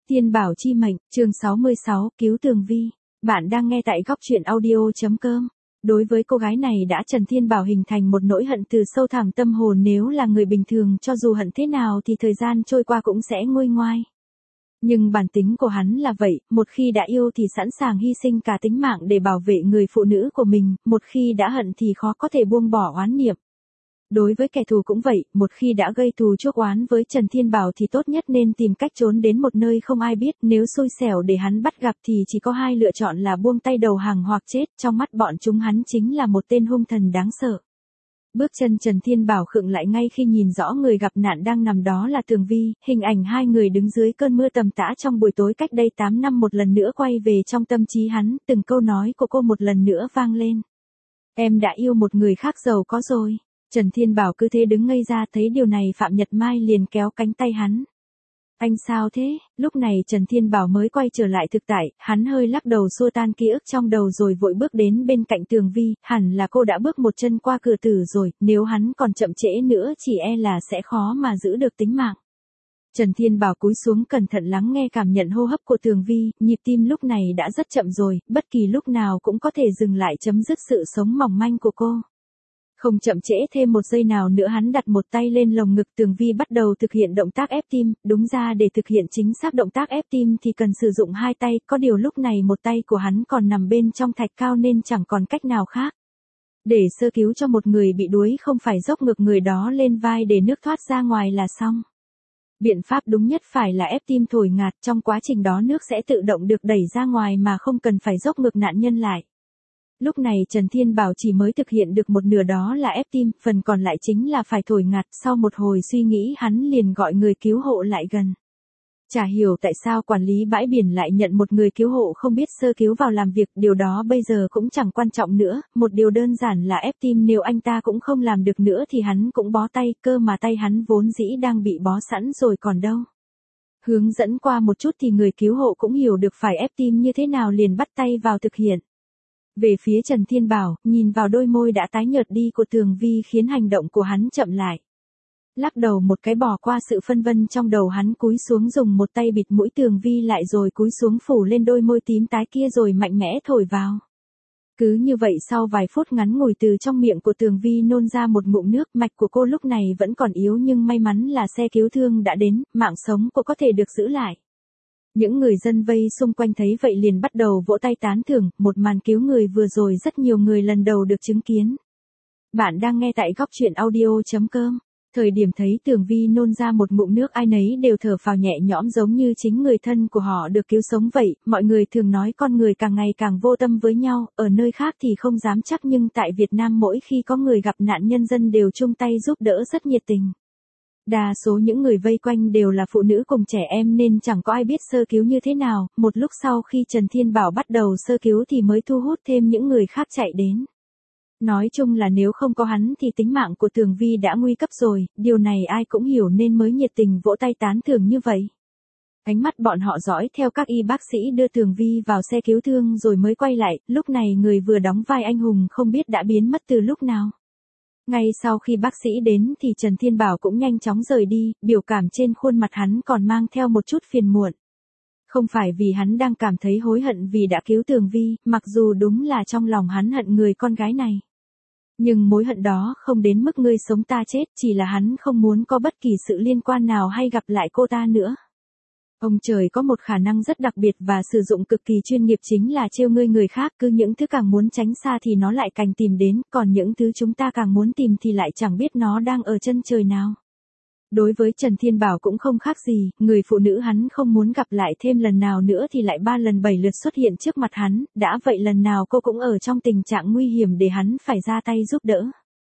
Tiên Bảo Chi Mệnh, chương 66, Cứu Tường Vi. Bạn đang nghe tại góc truyện audio.com. Đối với cô gái này Trần Thiên Bảo hình thành một nỗi hận từ sâu thẳm tâm hồn, nếu là người bình thường cho dù hận thế nào thì thời gian trôi qua cũng sẽ nguôi ngoai. Nhưng bản tính của hắn là vậy, một khi đã yêu thì sẵn sàng hy sinh cả tính mạng để bảo vệ người phụ nữ của mình, một khi đã hận thì khó có thể buông bỏ oán niệm. Đối với kẻ thù cũng vậy, một khi đã gây thù chuốc oán với Trần Thiên Bảo thì tốt nhất nên tìm cách trốn đến một nơi không ai biết, nếu xui xẻo để hắn bắt gặp thì chỉ có hai lựa chọn là buông tay đầu hàng hoặc chết, trong mắt bọn chúng hắn chính là một tên hung thần đáng sợ. Bước chân Trần Thiên Bảo khựng lại ngay khi nhìn rõ người gặp nạn đang nằm đó là Tường Vi, hình ảnh hai người đứng dưới cơn mưa tầm tã trong buổi tối cách đây 8 năm một lần nữa quay về trong tâm trí hắn, từng câu nói của cô một lần nữa vang lên. Em đã yêu một người khác giàu có rồi. Trần Thiên Bảo cứ thế đứng ngây ra, thấy điều này Phạm Nhật Mai liền kéo cánh tay hắn. Anh sao thế? Lúc này Trần Thiên Bảo mới quay trở lại thực tại, hắn hơi lắc đầu xua tan ký ức trong đầu rồi vội bước đến bên cạnh Tường Vi, hẳn là cô đã bước một chân qua cửa tử rồi, nếu hắn còn chậm trễ nữa chỉ e là sẽ khó mà giữ được tính mạng. Trần Thiên Bảo cúi xuống cẩn thận lắng nghe cảm nhận hô hấp của Tường Vi, nhịp tim lúc này đã rất chậm rồi, bất kỳ lúc nào cũng có thể dừng lại chấm dứt sự sống mỏng manh của cô. Không chậm trễ thêm một giây nào nữa, hắn đặt một tay lên lồng ngực Tường Vi bắt đầu thực hiện động tác ép tim, đúng ra để thực hiện chính xác động tác ép tim thì cần sử dụng hai tay, có điều lúc này một tay của hắn còn nằm bên trong thạch cao nên chẳng còn cách nào khác. Để sơ cứu cho một người bị đuối không phải dốc ngược người đó lên vai để nước thoát ra ngoài là xong. Biện pháp đúng nhất phải là ép tim thổi ngạt, trong quá trình đó nước sẽ tự động được đẩy ra ngoài mà không cần phải dốc ngược nạn nhân lại. Lúc này Trần Thiên Bảo chỉ mới thực hiện được một nửa, đó là ép tim, phần còn lại chính là phải thổi ngạt. Sau một hồi suy nghĩ hắn liền gọi người cứu hộ lại gần. Chả hiểu tại sao quản lý bãi biển lại nhận một người cứu hộ không biết sơ cứu vào làm việc, điều đó bây giờ cũng chẳng quan trọng nữa, một điều đơn giản là ép tim nếu anh ta cũng không làm được nữa thì hắn cũng bó tay, cơ mà tay hắn vốn dĩ đang bị bó sẵn rồi còn đâu. Hướng dẫn qua một chút thì người cứu hộ cũng hiểu được phải ép tim như thế nào liền bắt tay vào thực hiện. Về phía Trần Thiên Bảo, nhìn vào đôi môi đã tái nhợt đi của Tường Vi khiến hành động của hắn chậm lại. Lắc đầu một cái bỏ qua sự phân vân trong đầu, hắn cúi xuống dùng một tay bịt mũi Tường Vi lại rồi cúi xuống phủ lên đôi môi tím tái kia rồi mạnh mẽ thổi vào. Cứ như vậy sau vài phút ngắn ngủi từ trong miệng của Tường Vi nôn ra một ngụm nước, mạch của cô lúc này vẫn còn yếu nhưng may mắn là xe cứu thương đã đến, mạng sống cô có thể được giữ lại. Những người dân vây xung quanh thấy vậy liền bắt đầu vỗ tay tán thưởng, một màn cứu người vừa rồi rất nhiều người lần đầu được chứng kiến. Bạn đang nghe tại góc truyện audio.com. Thời điểm thấy Tường Vi nôn ra một ngụm nước, ai nấy đều thở phào nhẹ nhõm giống như chính người thân của họ được cứu sống vậy. Mọi người thường nói con người càng ngày càng vô tâm với nhau, ở nơi khác thì không dám chắc nhưng tại Việt Nam mỗi khi có người gặp nạn nhân dân đều chung tay giúp đỡ rất nhiệt tình. Đa số những người vây quanh đều là phụ nữ cùng trẻ em nên chẳng có ai biết sơ cứu như thế nào, một lúc sau khi Trần Thiên Bảo bắt đầu sơ cứu thì mới thu hút thêm những người khác chạy đến. Nói chung là nếu không có hắn thì tính mạng của Tường Vi đã nguy cấp rồi, điều này ai cũng hiểu nên mới nhiệt tình vỗ tay tán thưởng như vậy. Ánh mắt bọn họ dõi theo các y bác sĩ đưa Tường Vi vào xe cứu thương rồi mới quay lại, lúc này người vừa đóng vai anh hùng không biết đã biến mất từ lúc nào. Ngay sau khi bác sĩ đến thì Trần Thiên Bảo cũng nhanh chóng rời đi, biểu cảm trên khuôn mặt hắn còn mang theo một chút phiền muộn. Không phải vì hắn đang cảm thấy hối hận vì đã cứu Tường Vi, mặc dù đúng là trong lòng hắn hận người con gái này. Nhưng mối hận đó không đến mức ngươi sống ta chết, chỉ là hắn không muốn có bất kỳ sự liên quan nào hay gặp lại cô ta nữa. Ông trời có một khả năng rất đặc biệt và sử dụng cực kỳ chuyên nghiệp, chính là trêu ngươi người khác, cứ những thứ càng muốn tránh xa thì nó lại càng tìm đến, còn những thứ chúng ta càng muốn tìm thì lại chẳng biết nó đang ở chân trời nào. Đối với Trần Thiên Bảo cũng không khác gì, người phụ nữ hắn không muốn gặp lại thêm lần nào nữa thì lại 3 lần 7 lượt xuất hiện trước mặt hắn, đã vậy lần nào cô cũng ở trong tình trạng nguy hiểm để hắn phải ra tay giúp đỡ.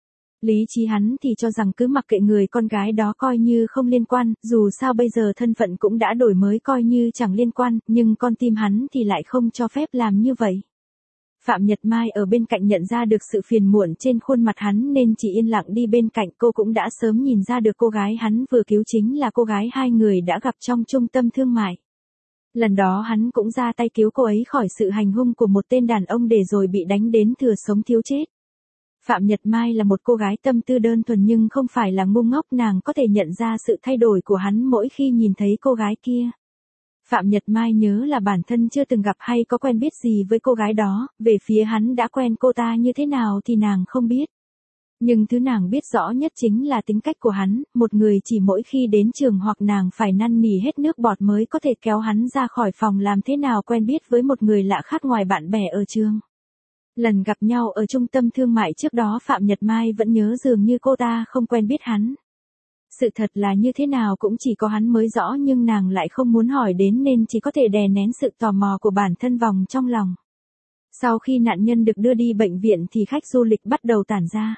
Lý trí hắn thì cho rằng cứ mặc kệ người con gái đó coi như không liên quan, dù sao bây giờ thân phận cũng đã đổi mới coi như chẳng liên quan, nhưng con tim hắn thì lại không cho phép làm như vậy. Phạm Nhật Mai ở bên cạnh nhận ra được sự phiền muộn trên khuôn mặt hắn nên chỉ yên lặng đi bên cạnh, cô cũng đã sớm nhìn ra được cô gái hắn vừa cứu chính là cô gái hai người đã gặp trong trung tâm thương mại. Lần đó hắn cũng ra tay cứu cô ấy khỏi sự hành hung của một tên đàn ông để rồi bị đánh đến thừa sống thiếu chết. Phạm Nhật Mai là một cô gái tâm tư đơn thuần nhưng không phải là ngu ngốc, nàng có thể nhận ra sự thay đổi của hắn mỗi khi nhìn thấy cô gái kia. Phạm Nhật Mai nhớ là bản thân chưa từng gặp hay có quen biết gì với cô gái đó, về phía hắn đã quen cô ta như thế nào thì nàng không biết. Nhưng thứ nàng biết rõ nhất chính là tính cách của hắn, một người chỉ mỗi khi đến trường hoặc nàng phải năn nỉ hết nước bọt mới có thể kéo hắn ra khỏi phòng, làm thế nào quen biết với một người lạ khác ngoài bạn bè ở trường. Lần gặp nhau ở trung tâm thương mại trước đó Phạm Nhật Mai vẫn nhớ dường như cô ta không quen biết hắn. Sự thật là như thế nào cũng chỉ có hắn mới rõ, nhưng nàng lại không muốn hỏi đến nên chỉ có thể đè nén sự tò mò của bản thân vòng trong lòng. Sau khi nạn nhân được đưa đi bệnh viện thì khách du lịch bắt đầu tản ra.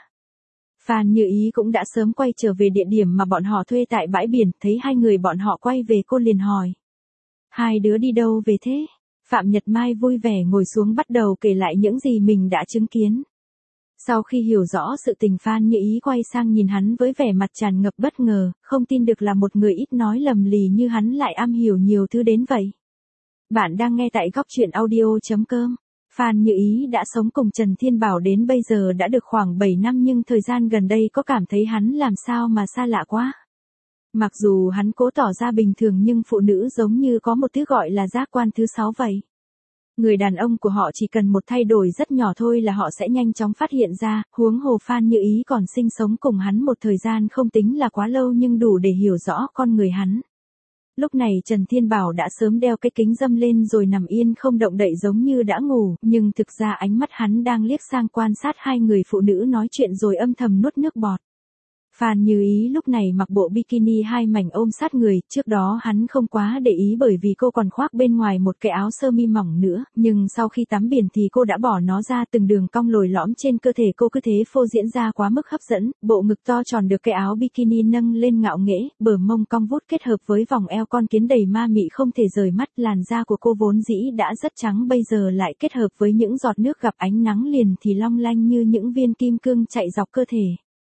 Phan Như Ý cũng đã sớm quay trở về địa điểm mà bọn họ thuê tại bãi biển, thấy hai người bọn họ quay về cô liền hỏi. Hai đứa đi đâu về thế? Phạm Nhật Mai vui vẻ ngồi xuống bắt đầu kể lại những gì mình đã chứng kiến. Sau khi hiểu rõ sự tình, Phan Như Ý quay sang nhìn hắn với vẻ mặt tràn ngập bất ngờ, không tin được là một người ít nói lầm lì như hắn lại am hiểu nhiều thứ đến vậy. Bạn đang nghe tại góc truyện audio.com. Phan Như Ý đã sống cùng Trần Thiên Bảo đến bây giờ đã được khoảng 7 năm, nhưng thời gian gần đây có cảm thấy hắn làm sao mà xa lạ quá. Mặc dù hắn cố tỏ ra bình thường nhưng phụ nữ giống như có một thứ gọi là giác quan thứ 6 vậy. Người đàn ông của họ chỉ cần một thay đổi rất nhỏ thôi là họ sẽ nhanh chóng phát hiện ra, huống hồ Phan Như Ý còn sinh sống cùng hắn một thời gian không tính là quá lâu nhưng đủ để hiểu rõ con người hắn. Lúc này Trần Thiên Bảo đã sớm đeo cái kính râm lên rồi nằm yên không động đậy giống như đã ngủ, nhưng thực ra ánh mắt hắn đang liếc sang quan sát hai người phụ nữ nói chuyện rồi âm thầm nuốt nước bọt. Phan Như Ý lúc này mặc bộ bikini hai mảnh ôm sát người, trước đó hắn không quá để ý bởi vì cô còn khoác bên ngoài một cái áo sơ mi mỏng nữa, nhưng sau khi tắm biển thì cô đã bỏ nó ra, từng đường cong lồi lõm trên cơ thể cô cứ thế phô diễn ra quá mức hấp dẫn, bộ ngực to tròn được cái áo bikini nâng lên ngạo nghễ, bờ mông cong vút kết hợp với vòng eo con kiến đầy ma mị không thể rời mắt, làn da của cô vốn dĩ đã rất trắng bây giờ lại kết hợp với những giọt nước gặp ánh nắng liền thì long lanh như những viên kim cương chạy dọc cơ thể.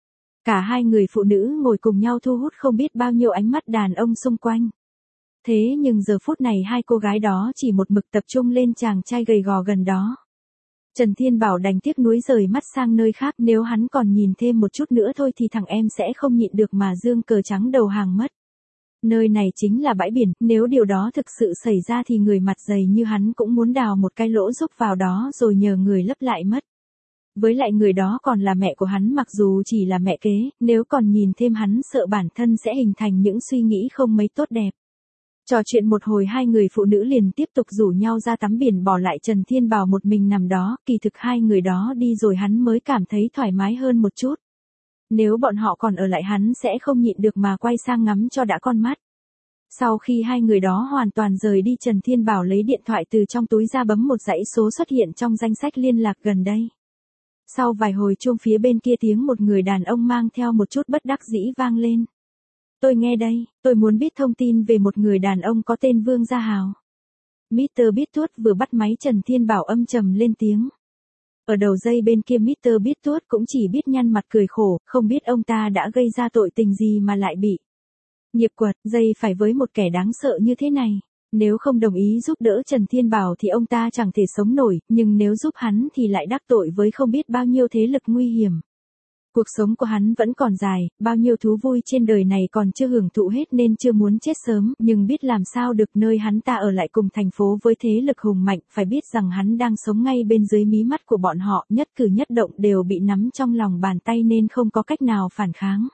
Cả hai người phụ nữ ngồi cùng nhau thu hút không biết bao nhiêu ánh mắt đàn ông xung quanh. Thế nhưng giờ phút này hai cô gái đó chỉ một mực tập trung lên chàng trai gầy gò gần đó. Trần Thiên Bảo đành tiếc nuối rời mắt sang nơi khác, nếu hắn còn nhìn thêm một chút nữa thôi thì thằng em sẽ không nhịn được mà giương cờ trắng đầu hàng mất. Nơi này chính là bãi biển, nếu điều đó thực sự xảy ra thì người mặt dày như hắn cũng muốn đào một cái lỗ rúc vào đó rồi nhờ người lấp lại mất. Với lại người đó còn là mẹ của hắn, mặc dù chỉ là mẹ kế, nếu còn nhìn thêm hắn sợ bản thân sẽ hình thành những suy nghĩ không mấy tốt đẹp. Trò chuyện một hồi hai người phụ nữ liền tiếp tục rủ nhau ra tắm biển, bỏ lại Trần Thiên Bảo một mình nằm đó, kỳ thực hai người đó đi rồi hắn mới cảm thấy thoải mái hơn một chút. Nếu bọn họ còn ở lại hắn sẽ không nhịn được mà quay sang ngắm cho đã con mắt. Sau khi hai người đó hoàn toàn rời đi, Trần Thiên Bảo lấy điện thoại từ trong túi ra bấm một dãy số xuất hiện trong danh sách liên lạc gần đây. Sau vài hồi chuông phía bên kia tiếng một người đàn ông mang theo một chút bất đắc dĩ vang lên. Tôi nghe đây, tôi muốn biết thông tin về một người đàn ông có tên Vương Gia Hào. Mr. Beatwood vừa bắt máy. Trần Thiên Bảo âm trầm lên tiếng. Ở đầu dây bên kia Mr. Beatwood cũng chỉ biết nhăn mặt cười khổ, không biết ông ta đã gây ra tội tình gì mà lại bị nghiệp quật dây phải với một kẻ đáng sợ như thế này. Nếu không đồng ý giúp đỡ Trần Thiên Bảo thì ông ta chẳng thể sống nổi, nhưng nếu giúp hắn thì lại đắc tội với không biết bao nhiêu thế lực nguy hiểm. Cuộc sống của hắn vẫn còn dài, bao nhiêu thú vui trên đời này còn chưa hưởng thụ hết nên chưa muốn chết sớm, nhưng biết làm sao được, nơi hắn ta ở lại cùng thành phố với thế lực hùng mạnh, phải biết rằng hắn đang sống ngay bên dưới mí mắt của bọn họ, nhất cử nhất động đều bị nắm trong lòng bàn tay nên không có cách nào phản kháng.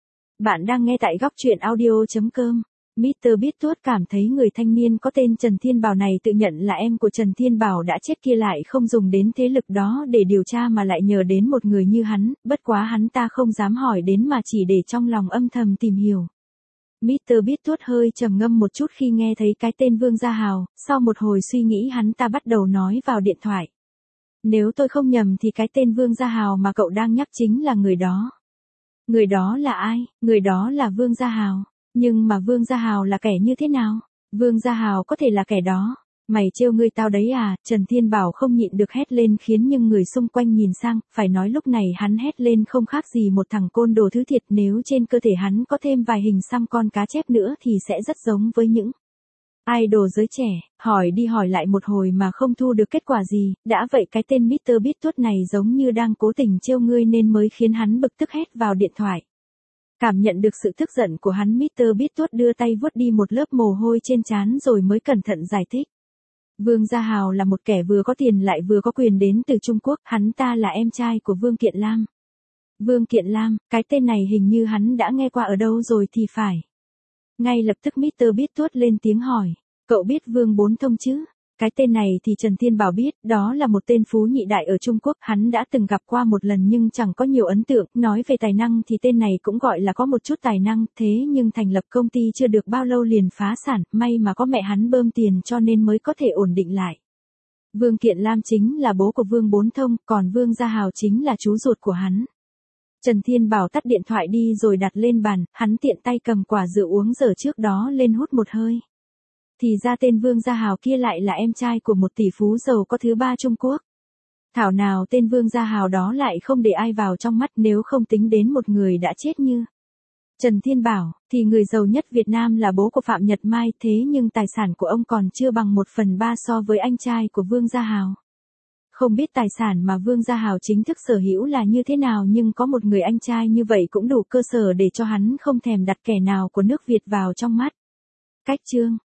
Bạn đang nghe tại góc truyện audio.com. Mr. Beatwood cảm thấy người thanh niên có tên Trần Thiên Bảo này tự nhận là em của Trần Thiên Bảo đã chết kia lại không dùng đến thế lực đó để điều tra mà lại nhờ đến một người như hắn, bất quá hắn ta không dám hỏi đến mà chỉ để trong lòng âm thầm tìm hiểu. Mr. Beatwood hơi trầm ngâm một chút khi nghe thấy cái tên Vương Gia Hào, sau một hồi suy nghĩ hắn ta bắt đầu nói vào điện thoại. Nếu tôi không nhầm thì cái tên Vương Gia Hào mà cậu đang nhắc chính là người đó. Người đó là ai? Người đó là Vương Gia Hào. Nhưng mà Vương Gia Hào là kẻ như thế nào? Vương Gia Hào có thể là kẻ đó. Mày trêu ngươi tao đấy à? Trần Thiên Bảo không nhịn được hét lên khiến những người xung quanh nhìn sang, phải nói lúc này hắn hét lên không khác gì một thằng côn đồ thứ thiệt, nếu trên cơ thể hắn có thêm vài hình xăm con cá chép nữa thì sẽ rất giống với những idol giới trẻ. Hỏi đi hỏi lại một hồi mà không thu được kết quả gì, đã vậy cái tên Mr. Beatwood này giống như đang cố tình trêu ngươi nên mới khiến hắn bực tức hét vào điện thoại. Cảm nhận được sự tức giận của hắn, Mr. Beattuốt đưa tay vuốt đi một lớp mồ hôi trên trán rồi mới cẩn thận giải thích. Vương Gia Hào là một kẻ vừa có tiền lại vừa có quyền đến từ Trung Quốc, hắn ta là em trai của Vương Kiện Lam. Vương Kiện Lam, cái tên này hình như hắn đã nghe qua ở đâu rồi thì phải. Ngay lập tức Mr. Beattuốt lên tiếng hỏi, cậu biết Vương Bốn Thông chứ? Cái tên này thì Trần Thiên Bảo biết, đó là một tên phú nhị đại ở Trung Quốc, hắn đã từng gặp qua một lần nhưng chẳng có nhiều ấn tượng, nói về tài năng thì tên này cũng gọi là có một chút tài năng, thế nhưng thành lập công ty chưa được bao lâu liền phá sản, may mà có mẹ hắn bơm tiền cho nên mới có thể ổn định lại. Vương Kiện Lam chính là bố của Vương Bốn Thông, còn Vương Gia Hào chính là chú ruột của hắn. Trần Thiên Bảo tắt điện thoại đi rồi đặt lên bàn, hắn tiện tay cầm quả rượu uống dở trước đó lên hút một hơi. Thì ra tên Vương Gia Hào kia lại là em trai của một tỷ phú giàu có thứ ba Trung Quốc. Thảo nào tên Vương Gia Hào đó lại không để ai vào trong mắt, nếu không tính đến một người đã chết như Trần Thiên Bảo, thì người giàu nhất Việt Nam là bố của Phạm Nhật Mai, thế nhưng tài sản của ông còn chưa bằng 1/3 so với anh trai của Vương Gia Hào. Không biết tài sản mà Vương Gia Hào chính thức sở hữu là như thế nào, nhưng có một người anh trai như vậy cũng đủ cơ sở để cho hắn không thèm đặt kẻ nào của nước Việt vào trong mắt. Cách chương